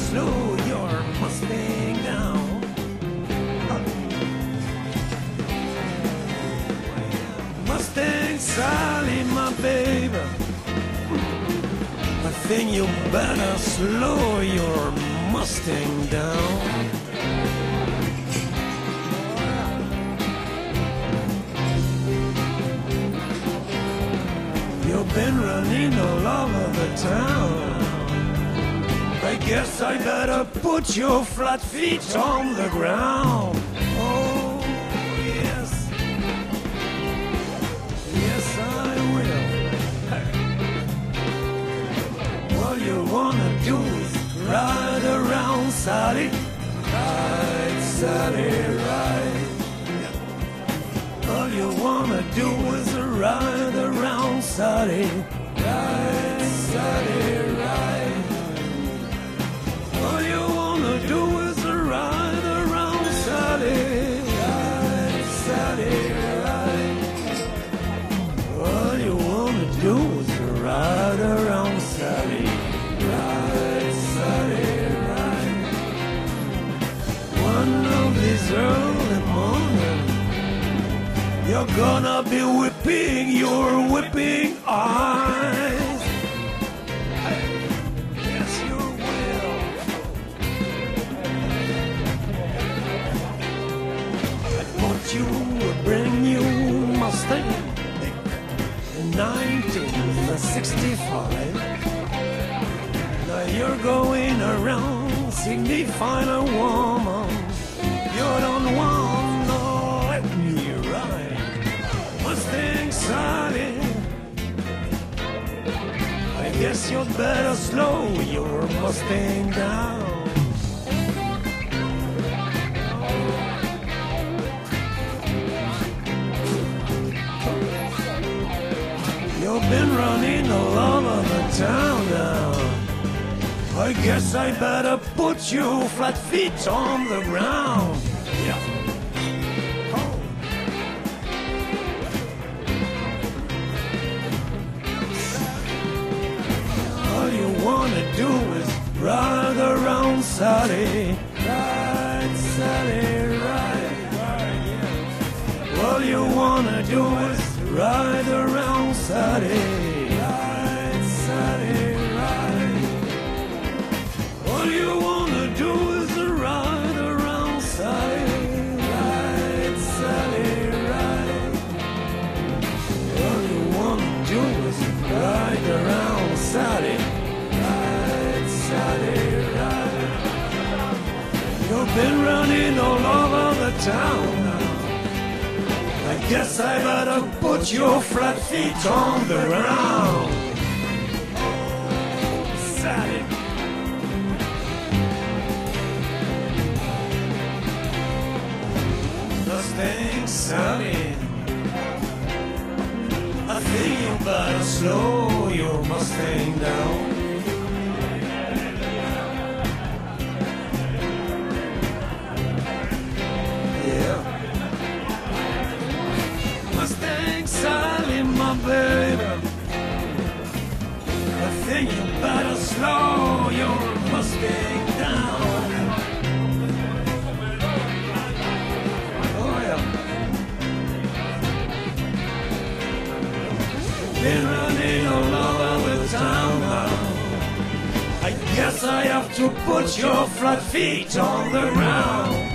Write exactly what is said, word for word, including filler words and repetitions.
slow your Mustang down. Mustang Sally, my baby, I think you better slow your Mustang down. You've been running all over the town. I guess I better put your flat feet on the ground. Oh, yes. Yes, I will. All you wanna do is ride around, Sally. Ride, Sally, ride. All you wanna do is ride around, Sally. Ride, Sally, ride. All you wanna do is ride around, Sally. Ride, Sally, ride. All you wanna do is ride around, Sally. Ride, Sally, ride. One of these early mornings, you're gonna be whipping your whipping eyes. Yes, you will. I bought you a brand new Mustang in nineteen sixty-five. Now you're going around signifying a woman you don't want to let me ride. Mustang Sally, I guess you'd better slow your Mustang down. You've been running all over the town now. I guess I better put your flat feet on the ground. Yeah. All you wanna do is ride around, Sally. Ride, Sally, ride, ride, yeah. All you wanna do is ride around, Sally. Ride, Sally, ride. All you wanna do is ride around, Sally. Ride, Sally, ride. All you wanna do is ride around, Sally. Ride, Sally, ride. You've been running all over the town now. I guess I better put your flat feet on the ground. Sally. Mustang Sally, I think you better slow your Mustang down. Yeah. Mustang Sally, my baby, I think you better slow your Mustang down. Been running all over the town now. I guess I have to put your flat feet on the ground.